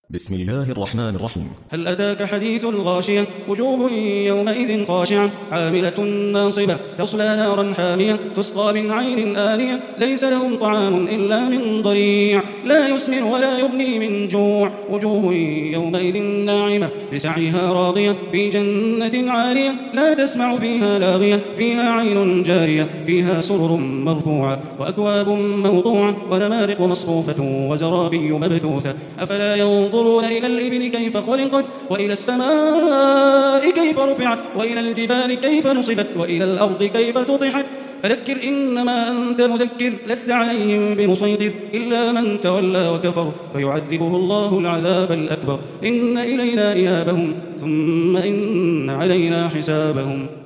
بسم الله الرحمن الرحيم. هل أتاك حديث الغاشية؟ وجوه يومئذ خاشعة عاملة ناصبة تصلى نارا حامية تسقى من عين آنية ليس لهم طعام إلا من ضريع لا يسمن ولا يغني من جوع وجوه يومئذ ناعمة لسعيها راضية في جنة عالية لا تسمع فيها لاغية فيها عين جارية فيها سرر مرفوعة وأكواب موضوعة ونمارق مصفوفة وزرابي مبثوثة أفلا ينظرون إلى الإبل كيف خلقت وإلى السماء كيف رفعت وإلى الجبال كيف نصبت وإلى الأرض كيف سطحت فذكر إنما أنت مذكر لست عليهم بمسيطر إلا من تولى وكفر فيعذبه الله العذاب الأكبر إن إلينا إيابهم ثم إن علينا حسابهم.